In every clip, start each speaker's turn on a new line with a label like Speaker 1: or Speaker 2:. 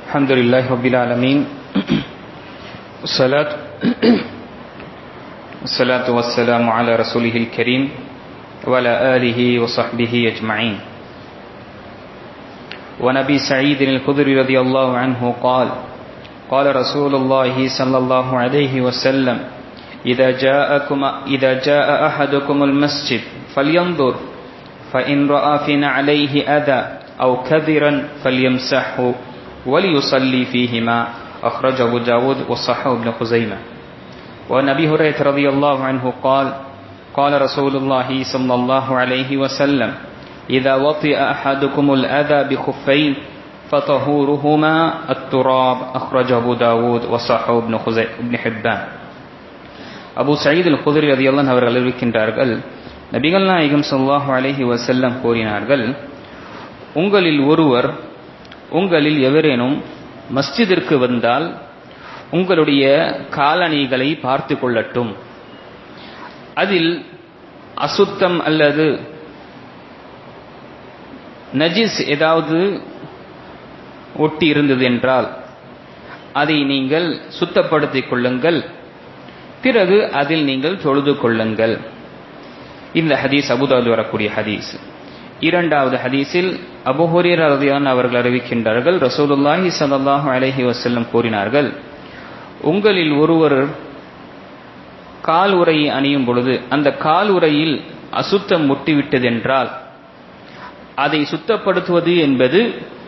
Speaker 1: Alhamdulillah Rabbil Alameen. Salatu wassalamu ala rasulihil kareem wa ala alihi wa sahbihi ajma'in. Wa Nabi Sa'id al-Khudri radiyallahu anhu qala Rasulullah sallallahu alayhi wa sallam idha jaa ahadukum al-masjid falyanzur fa in ra'a fina alayhi adha aw kadhiran falyamsahhu وليصلي فيهما أخرجه أبو داود وصححه ابن خزيمة. وعن أبي هريرة رضي الله عنه قال رسول الله صلى الله عليه وسلم إذا وطئ أحدكم الأذى بخفين فطهورهما التراب أخرجه أبو داود وصححه ابن حبان. Abu Saeed al-Khudri ரலியல்லாஹு அன்ஹு அவர்கள் அறிவிக்கின்றார்கள், நபிகள் நாயகம் ஸல்லல்லாஹு அலைஹி வஸல்லம் கூறினார்கள், உங்களில் எவரேனும் மஸ்ஜிதிற்கு வந்தால் உங்களுடைய காலணிகளை பார்த்து கொள்ளட்டும். அதில் அசுத்தம் அல்லது நஜிஸ் ஏதாவது ஒட்டி இருந்தது என்றால் அதை நீங்கள் சுத்தப்படுத்திக் கொள்ளுங்கள். பிறகு அதில் நீங்கள் தொழுது கொள்ளுங்கள். இந்த ஹதீஸ் அபூ தாவூத் வரக்கூடிய ஹதீஸ். இரண்டாவது ஹதீஸில் அபூ ஹுரைரா ரலியல்லாஹு அன்ஹு அவர்கள் அறிவிக்கின்றார்கள், ரசூலுல்லாஹி ஸல்லல்லாஹு அலைஹி வஸல்லம் கூறினார்கள், உங்களில் ஒருவர் கால் உறையை அணியும் பொழுது அந்த கால் உறையில் அசுத்தம் முட்டிவிட்டதென்றால் அதை சுத்தப்படுத்துவது என்பது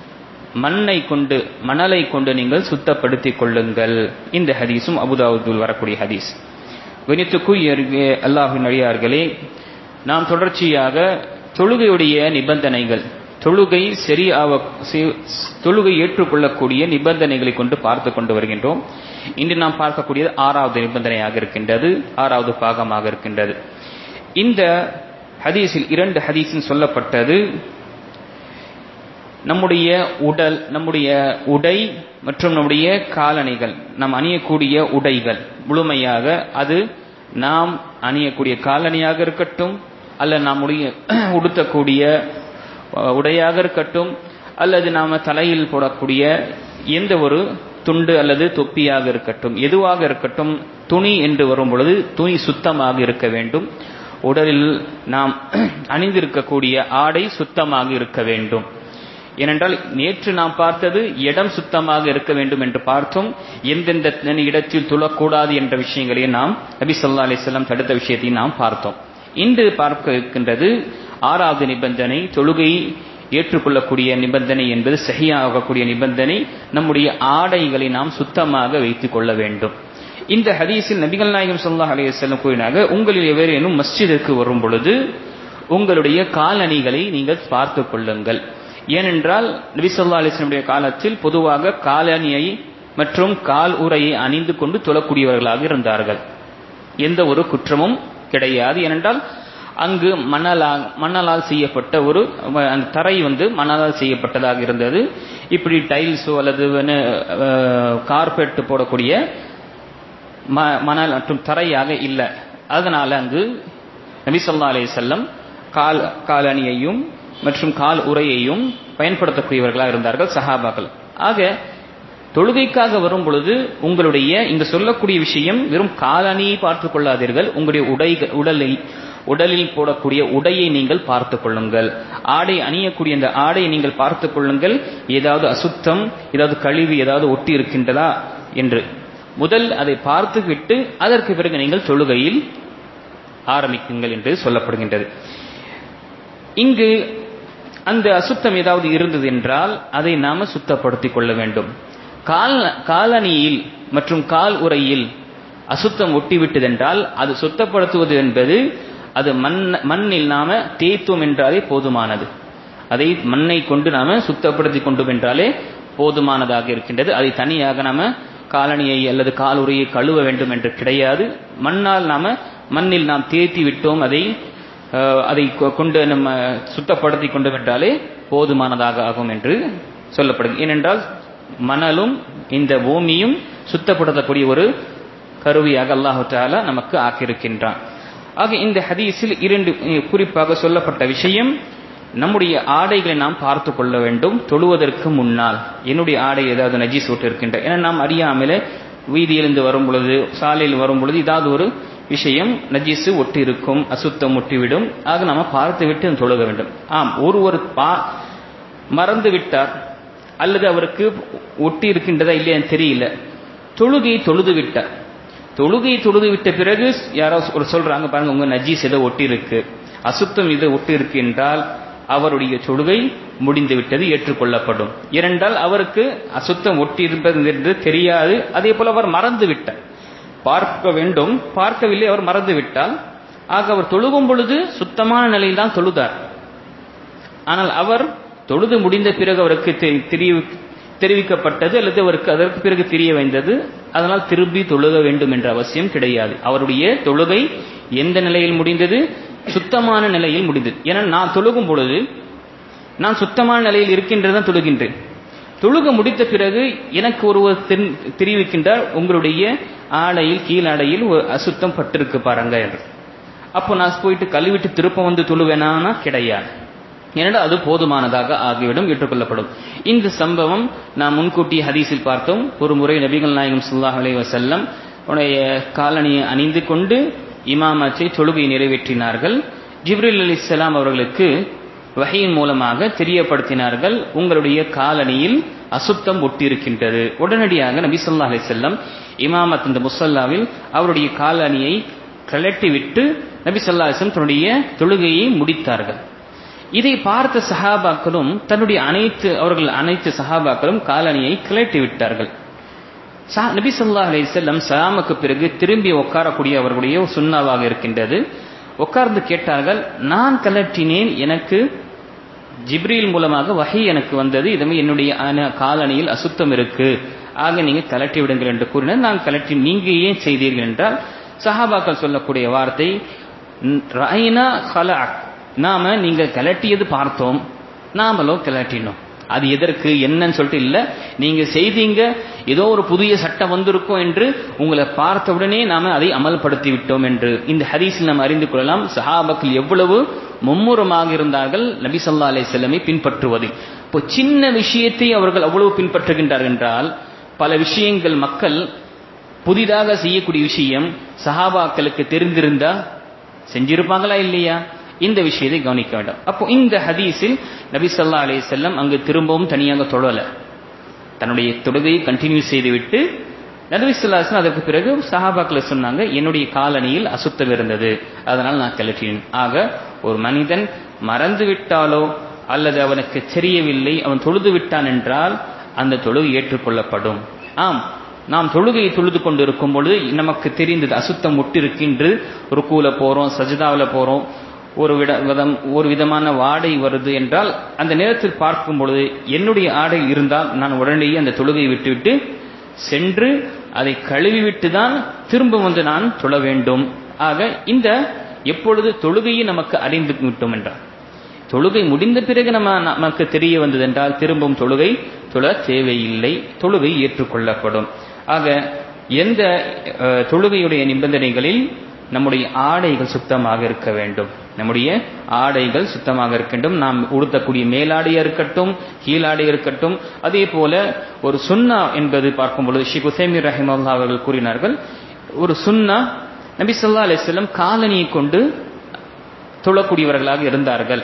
Speaker 1: மணலை கொண்டு நீங்கள் சுத்தப்படுத்திக் கொள்ளுங்கள். இந்த ஹதீஸும் அபூ தாவூதில் வரக்கூடிய ஹதீஸ். கணித்துக்குரிய அல்லாஹ்வின் அடியார்களே, நாம் தொடர்ச்சியாக தொழுகையுடைய நிபந்தனைகள், தொழுகை ஏற்றுக்கொள்ளக்கூடிய நிபந்தனைகளை கொண்டு பார்த்து கொண்டு வருகின்றோம். இன்று நாம் பார்க்கக்கூடியது 6வது நிபந்தனையாக இருக்கின்றது, 6வது பாகமாக இருக்கின்றது. இந்த ஹதீஸில் 2 ஹதீஸில் சொல்லப்பட்டது நம்முடைய உடை மற்றும் நம்முடைய காலணிகள், நாம் அணியக்கூடிய உடைகள் முழுமையாக, அது நாம் அணியக்கூடிய காலணியாக இருக்கட்டும், அல்ல நம்முடைய உடுத்தக்கூடிய உடையாக இருக்கட்டும், அல்லது நாம தலையில் போடக்கூடிய எந்த ஒரு துண்டு அல்லது தொப்பியாக இருக்கட்டும், எதுவாக இருக்கட்டும், துணி என்று வரும் பொழுது துணி சுத்தமாக இருக்க வேண்டும். உடலில் நாம் அணிந்திருக்கக்கூடிய ஆடை சுத்தமாக இருக்க வேண்டும். ஏனென்றால் நேற்று நாம் பார்த்தது இடம் சுத்தமாக இருக்க வேண்டும் என்று பார்த்தோம். எந்தெந்த இடத்தில் துளக்கூடாது என்ற விஷயங்களை நாம் நபி ஸல்லல்லாஹு அலைஹி வஸல்லம் தடுத்த விஷயத்தை நாம் பார்த்தோம். இன்று பார்க்க இருக்கின்றது 6வது நிபந்தனை, தொழுகை ஏற்றுக்கொள்ளக்கூடிய நிபந்தனை என்பது சஹீஹாகக்கூடிய நிபந்தனை, நம்முடைய ஆடைகளை நாம் சுத்தமாக வைத்துக் கொள்ள வேண்டும். இந்த ஹதீஸில் நபிகள் நாயகம் ஸல்லல்லாஹு அலைஹி வஸல்லம் கூறினார்கள், உங்களில் எவரேனும் மஸ்ஜிதிற்கு வரும் பொழுது உங்களுடைய காலணிகளை நீங்கள் பார்த்துக் கொள்ளுங்கள். ஏனென்றால் நபி ஸல்லல்லாஹு அலைஹி வஸல்லம் காலத்தில் பொதுவாக காலணியை மற்றும் கால் உறையை அணிந்து கொண்டு தொழக்கூடியவர்களாக இருந்தார்கள். எந்த ஒரு குற்றமும் கிடையாது. ஏனென்றால் அங்கு மணலால் செய்யப்பட்ட அந்த தரை மணலால் செய்யப்பட்டதாக இருந்தது. இப்படி டைல்ஸோ அல்லது கார்பெட் போடக்கூடிய மணல் மற்றும் தரையாக இல்லை. அதனால அங்கு நபி ஸல்லல்லாஹு அலைஹி வஸல்லம் காலணியையும் மற்றும் கால் உறையையும் பயன்படுத்தக்கூடியவர்களாக இருந்தார்கள் சஹாபாக்கள். ஆக தொழுகைக்காக வரும் பொழுது உங்களுடைய இங்கு சொல்லக்கூடிய விஷயம் வெறும் காலணியை பார்த்துக் கொள்ளாதீர்கள், உங்களுடைய உடலில் போடக்கூடிய உடையை நீங்கள் பார்த்துக் கொள்ளுங்கள். ஆடை அணியக்கூடிய அந்த ஆடையை நீங்கள் பார்த்துக் கொள்ளுங்கள். ஏதாவது அசுத்தம், ஏதாவது கழிவு ஏதாவது ஒட்டி இருக்கின்றதா என்று முதல் அதை பார்த்துவிட்டு அதற்கு பிறகு நீங்கள் தொழுகையில் ஆரம்பிக்குங்கள் என்று சொல்லப்படுகின்றது. இங்கு அந்த அசுத்தம் ஏதாவது இருந்தது என்றால் அதை நாம சுத்தப்படுத்திக் கொள்ள வேண்டும். காலணியில் மற்றும் கால் உறையில் அசுத்தம் ஒட்டிவிட்டதென்றால் அது சுத்தப்படுத்துவது என்பது அது மண்ணில் நாம தேய்த்தோம் என்றாலே போதுமானது. அதை மண்ணை கொண்டு நாம சுத்தப்படுத்தி கொண்டோம் என்றாலே போதுமானதாக இருக்கின்றது. அதை தனியாக நாம காலணியை அல்லது கால் உறையை கழுவ வேண்டும் என்று கிடையாது. மண்ணில் நாம் தேய்த்தி விட்டோம், அதை கொண்டு நம்ம சுத்தப்படுத்தி கொண்டு விட்டாலே போதுமானதாக ஆகும் என்று சொல்லப்படுகிறது. ஏனென்றால் மணலும் இந்த பூமியும் சுத்தப்படுத்தக்கூடிய ஒரு கருவியாக அல்லாஹ் தஆலா நமக்கு ஆக்கியிருக்கின்றான். ஆக இந்த ஹதீஸில் 2 குறிப்பாக சொல்லப்பட்ட விஷயம், நம்முடைய ஆடைகளை நாம் பார்த்து கொள்ள வேண்டும். தொழுவதற்கு முன்னால் என்னுடைய ஆடை ஏதாவது நஜீஸ் ஒட்டு இருக்கின்ற, ஏன்னா நாம் அறியாமலே வீதியிலிருந்து வரும் பொழுது, சாலையில் வரும் பொழுது ஏதாவது ஒரு விஷயம் நஜீசு ஒட்டி இருக்கும், அசுத்தம் ஒட்டிவிடும். ஆக நாம பார்த்து விட்டு தொழுக வேண்டும். ஒருவர் மறந்து விட்டார் அல்லது அவருக்கு ஒட்டி இருக்கின்றதா இல்லையான்னு தெரியல, தொழுகையை தொழுது விட்டார். தொழுகையை தொழுது விட்ட பிறகு யாரோ ஒரு சொல்றாங்க, பாருங்க உங்க நஜீஸ் ஏதோ ஒட்டி இருக்கு, அசுத்தம் இதை ஒட்டி இருக்கு என்றால் அவருடைய தொழுகை முடிந்து விட்டது, ஏற்றுக்கொள்ளப்படும். ஏனென்றால் அவருக்கு அசுத்தம் ஒட்டி இருப்பது என்று தெரியாது. அதே போல அவர் மறந்து விட்டார், பார்க்க வேண்டும், பார்க்கவில்லை, அவர் மறந்து விட்டால் ஆக அவர் தொழுகும் பொழுது சுத்தமான நிலையில் தான் தொழுதார். ஆனால் அவர் தொழுது முடிந்த பிறகு அவருக்கு தெரிவிக்கப்பட்டது அல்லது அவருக்கு அதற்கு பிறகு தெரிய வந்தது, அதனால் திரும்பி தொழுக வேண்டும் என்ற அவசியம் கிடையாது. அவருடைய தொழுகை எந்த நிலையில் முடிந்தது? சுத்தமான நிலையில் முடிந்தது. ஏன்னா நான் தொழுகும் பொழுது நான் சுத்தமான நிலையில் இருக்கின்றதான் தொழுகின்றேன். தொழுக முடித்த பிறகு எனக்கு ஒருவர் தெரிவிக்கின்றார், உங்களுடைய ஆடையில் கீழாடையில் ஒரு அசுத்தம் பட்டிருக்கு பாருங்க என்று. அப்போ நான் போயிட்டு கழுவிட்டு திருப்ப வந்து தொழுவேனா? கிடையாது. ஏனென்றால் அது போதுமானதாக ஆகிவிடும், ஏற்றுக்கொள்ளப்படும். இந்த சம்பவம் நாம் முன்கூட்டி ஹதீஸில் பார்த்தோம். ஒரு முறை நபிகள் நாயகம் ஸல்லல்லாஹு அலைஹி வஸல்லம் உடைய காலணியை அணிந்து கொண்டு இமாமத்தை தொழுகை நிறைவேற்றினார்கள். ஜிப்ரீல் அலைஹிஸ்ஸலாம் அவர்களுக்கு வஹீயின் மூலமாக தெரியப்படுத்தினார்கள், உங்களுடைய காலணியில் அசுத்தம் ஒட்டியிருக்கின்றது. உடனடியாக நபி ஸல்லல்லாஹு அலைஹி வஸல்லம் இமாமத் இந்த முஸல்லாவில் அவருடைய காலணியை கழட்டிவிட்டு நபி ஸல்லல்லாஹு அலைஹி வஸல்லம் தன்னுடைய தொழுகையை முடித்தார்கள். இதை பார்த்த சஹாபாக்களும் தன்னுடைய அனைத்து சஹாபாக்களும் காலணியை கிளட்டி விட்டார்கள். நபி ஸல்லல்லாஹு அலைஹி வஸல்லம் சலாமுக்கு பிறகு திரும்பி உட்காரக்கூடிய அவர்களுடைய சுன்னாவாக இருக்கின்றது. உட்கார்ந்து கேட்டார்கள், நான் கலட்டினேன், எனக்கு ஜிப்ரீல் மூலமாக வஹி எனக்கு வந்தது, இதுமே என்னுடைய காலணியில் அசுத்தம் இருக்கு, ஆக நீங்க கலட்டி விடுங்கள் என்று கூறினார். நான் கலட்டி, நீங்க ஏன் செய்தீர்கள் என்றால் சஹாபாக்கள் சொல்லக்கூடிய வார்த்தை ரஐனா ஹலஅக், நாம நீங்க கலட்டியது பார்த்தோம், நாமளோ கலட்டினோம். அது எதற்கு என்னன்னு சொல்லிட்டு இல்ல, நீங்க செய்தீங்க, ஏதோ ஒரு புதிய சட்டம் வந்திருக்கும் என்று உங்களை பார்த்தவுடனே நாம அதை அமல்படுத்தி விட்டோம் என்று இந்த ஹதீஸில் நாம் அறிந்து கொள்ளலாம். சஹாபாக்கள் எவ்வளவு மும்முரமாக இருந்தார்கள் நபி ஸல்லல்லாஹு அலைஹி வஸல்லமை பின்பற்றுவது. இப்போ சின்ன விஷயத்தை அவர்கள் அவ்வளவு பின்பற்றுகின்றார்கள் என்றால், பல விஷயங்கள் மக்கள் புதிதாக செய்யக்கூடிய விஷயம் சஹாபாக்களுக்கு தெரிந்திருந்தா செஞ்சிருப்பாங்களா இல்லையா? இந்த விஷயத்தை கவனிக்க வேண்டும். அப்போ இந்த ஹதீஸில் நபி ஸல்லல்லாஹு அலைஹி வஸல்லம் அங்கு திரும்பவும் தனியாக தொழல, தன்னுடைய தொழுகையை கண்டினியூ செய்துவிட்டு நபி ஸல்லல்லாஹு அலைஹி வஸல்லம் அதற்கு பிறகு சஹாபாக்களை சொன்னாங்க, என்னுடைய காலணியில் அசுத்தம் இருந்தது, அதனால் நான் கழற்றினேன். ஆக ஒரு மனிதன் மறந்து விட்டாலோ அல்லது அவனுக்கு தெரியவில்லை, அவன் தொழுது விட்டான் என்றால் அந்த தொழுகை ஏற்றுக்கொள்ளப்படும். நாம் தொழுகையை தொழுது கொண்டு இருக்கும் பொழுது நமக்கு தெரிந்தது அசுத்தம் ஒட்டிருக்கின்று, ருக்கூல போறோம், சஜிதாவில் போறோம், ஒரு விதமான வாடை வருது என்றால் அந்த நேரத்தில் பார்க்கும் பொழுது என்னுடைய ஆடை இருந்தால் நான் உடனேயே அந்த தொழுகையை விட்டுவிட்டு சென்று அதை கழுவிவிட்டு தான் திரும்ப வந்து நான் தொழ வேண்டும். ஆக இந்த எப்பொழுது தொழுகையை நமக்கு அறிந்து விட்டோம் என்றால், தொழுகை முடிந்த பிறகு நமக்கு தெரிய வந்தது என்றால் திரும்பவும் தொழுகை தொழ தேவையில்லை, தொழுகை ஏற்றுக்கொள்ளப்படும். ஆக எந்த தொழுகையுடைய நிபந்தனைகளில் நம்முடைய ஆடைகள் சுத்தமாக இருக்க வேண்டும், நம்முடைய ஆடைகள் சுத்தமாக இருக்கின்றும், நாம் உடுத்தக்கூடிய மேலாடையா இருக்கட்டும், கீழாடையா இருக்கட்டும். அதே போல ஒரு சுன்னா என்பது பார்க்கும் பொழுது ஷேக் உசைமீன் ரஹிமஹுல்லாஹ் அவர்கள் கூறினார்கள், ஒரு சுன்னா நபி ஸல்லல்லாஹு அலைஹி வஸல்லம் காலணியை கொண்டு தொழக்கூடியவர்களாக இருந்தார்கள்.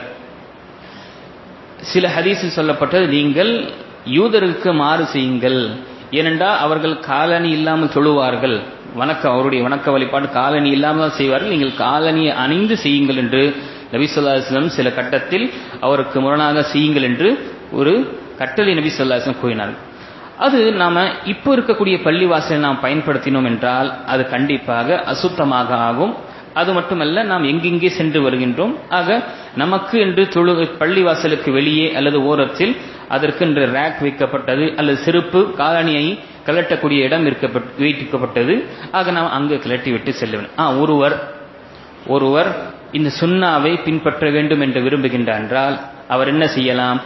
Speaker 1: சில ஹதீஸில் சொல்லப்பட்டது, நீங்கள் யூதருக்கு மாறு செய்யுங்கள், ஏனென்றால் அவர்கள் காலணி இல்லாமல் தொழுவார்கள், அவருடைய வணக்க வழிபாடு காலணி இல்லாமல் செய்வார்கள், நீங்கள் காலணியை அணிந்து செய்யுங்கள் என்று நபி ஸல்லல்லாஹு அலைஹி வஸல்லம் சில கட்டத்தில் அவருக்கு முரணாக செய்யுங்கள் என்று ஒரு கட்டளை நபி ஸல்லல்லாஹு அலைஹி வஸல்லம் கூறினார்கள். அது நாம இப்போ இருக்கக்கூடிய பள்ளிவாசலை நாம் பயன்படுத்தினோம் என்றால் அது கண்டிப்பாக அசுத்தமாக ஆகும். அது மட்டுமல்ல, நாம் எங்கெங்கே சென்று வருகின்றோம், ஆக நமக்கு என்று பள்ளிவாசலுக்கு வெளியே அல்லது ஓரத்தில் அதற்கென்று ரேக் வைக்கப்பட்டது அல்லது செருப்பு காலணியை கலட்டக்கூடிய இடம் வைக்கப்பட்டது, ஆக நாம் அங்கு கலட்டி விட்டு செல்ல வேண்டும். ஒருவர் இந்த சுன்னாவை பின்பற்ற வேண்டும் என்று விரும்புகின்றார் என்றால் அவர் என்ன செய்யலாம்?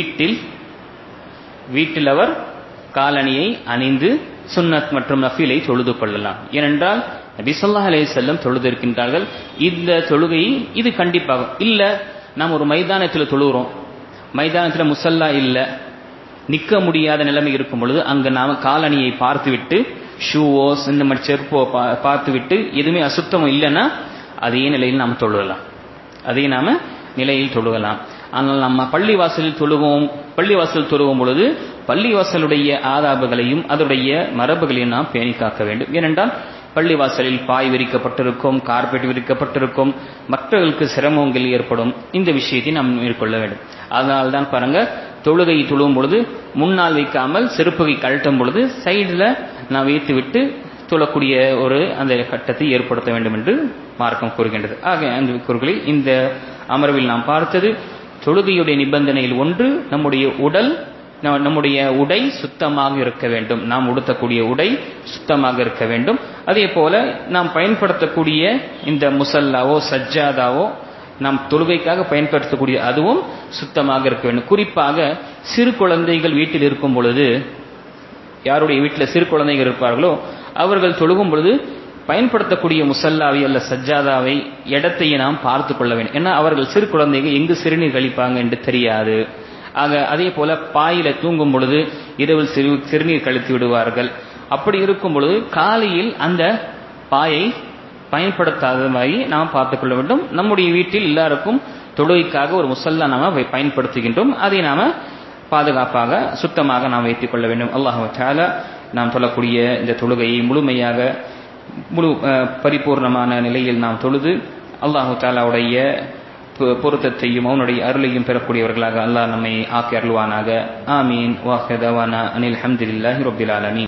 Speaker 1: வீட்டில் அவர் காலணியை அணிந்து சுன்னத் மற்றும் நஃபிலை தொழுது கொள்ளலாம். ஏனென்றால் நபி ஸல்லல்லாஹு அலைஹி வஸல்லம் தொழுது இருக்கின்றார்கள். இந்த தொழுகை இது கண்டிப்பாக இல்ல, நாம் ஒரு மைதானத்தில் தொழுகிறோம், மைதானத்தில் முசல்லா இல்லை, நிற்க முடியாத நிலைமை இருக்கும் பொழுது அங்கே நாம் காலணியை பார்த்துவிட்டு, ஷூவோ இந்த மாதிரி செருப்போ பார்த்துவிட்டு எதுவுமே அசுத்தமும் இல்லைன்னா அதே நிலையில் நாம் தொழுகலாம், அதே நாம நிலையில் தொழுகலாம். ஆனால் நம்ம பள்ளிவாசலில் தொழுகும் பொழுது பள்ளிவாசலுடைய ஆதாபங்களையும் அதனுடைய மரபுகளையும் நாம் பேணி காக்க வேண்டும். ஏனென்றால் பள்ளிவாசலில் பாய் விரிக்கப்பட்டிருக்கும், கார்பெட் விரிக்கப்பட்டிருக்கும், மற்றவர்களுக்கு சிரமங்கள் ஏற்படும். இந்த விஷயத்தை நாம் மேற்கொள்ள வேண்டும். அதனால்தான் பாருங்க, தொழுகை தொழுவும் பொழுது முன்னால் வைக்காமல் செருப்பை கழட்டும் பொழுது சைடில் நான் வைத்து விட்டு தொழக்கூடிய ஒரு அந்த கட்டத்தை ஏற்படுத்த வேண்டும் என்று மார்க்கம் கூறுகின்றது. ஆக அந்த கூறுகளில் இந்த அமர்வில் நாம் பார்த்தது தொழுகையுடைய நிபந்தனையில் ஒன்று, நம்முடைய உடை சுத்தமாக இருக்க வேண்டும், நாம் உடுத்தக்கூடிய உடை சுத்தமாக இருக்க வேண்டும். அதே போல நாம் பயன்படுத்தக்கூடிய இந்த முசல்லாவோ சஜ்ஜாதாவோ நாம் தொழுகைக்காக பயன்படுத்தக்கூடிய அதுவும் சுத்தமாக இருக்க வேண்டும். குறிப்பாக சிறு குழந்தைகள் வீட்டில் இருக்கும் பொழுது, யாருடைய வீட்டில் சிறு குழந்தைகள் இருப்பார்களோ அவர்கள் தொழுகும் பொழுது பயன்படுத்தக்கூடிய முசல்லாவை அல்ல சஜ்ஜாதாவை இடத்தையே நாம் பார்த்து கொள்ள வேண்டும். ஏன்னா அவர்கள் சிறு குழந்தைகள் எங்கு சிறுநீர் கழிப்பாங்க என்று தெரியாது. ஆக அதே போல பாயில தூங்கும் பொழுது இரவில் சிறுநீர் கழித்து விடுவார்கள். அப்படி இருக்கும் பொழுது காலையில் அந்த பாயை பயன்படுத்தாத மாதிரி நாம் பார்த்துக் கொள்ள வேண்டும். நம்முடைய வீட்டில் எல்லாருக்கும் தொழுகைக்காக ஒரு முசல்லா நாம பயன்படுத்துகின்றோம், அதை நாம பாதுகாப்பாக சுத்தமாக நாம் வைத்துக் கொள்ள வேண்டும். அல்லாஹ் தஆலா நாம் தொழக்கூடிய இந்த தொழுகையை முழுமையாக பரிபூர்ணமான நிலையில் நாம் தொழுது அல்லாஹ் தஆலாவுடைய பொருத்தத்தையும் அவனுடைய அருளையும் பெறக்கூடியவர்களாக அல்லாஹ் நம்மை ஆக்கி அருள்வானாக. ஆமீன். வாஹிர் தவானா அனில் ஹம்துலில்லாஹி ரப்பில் ஆலமீன்.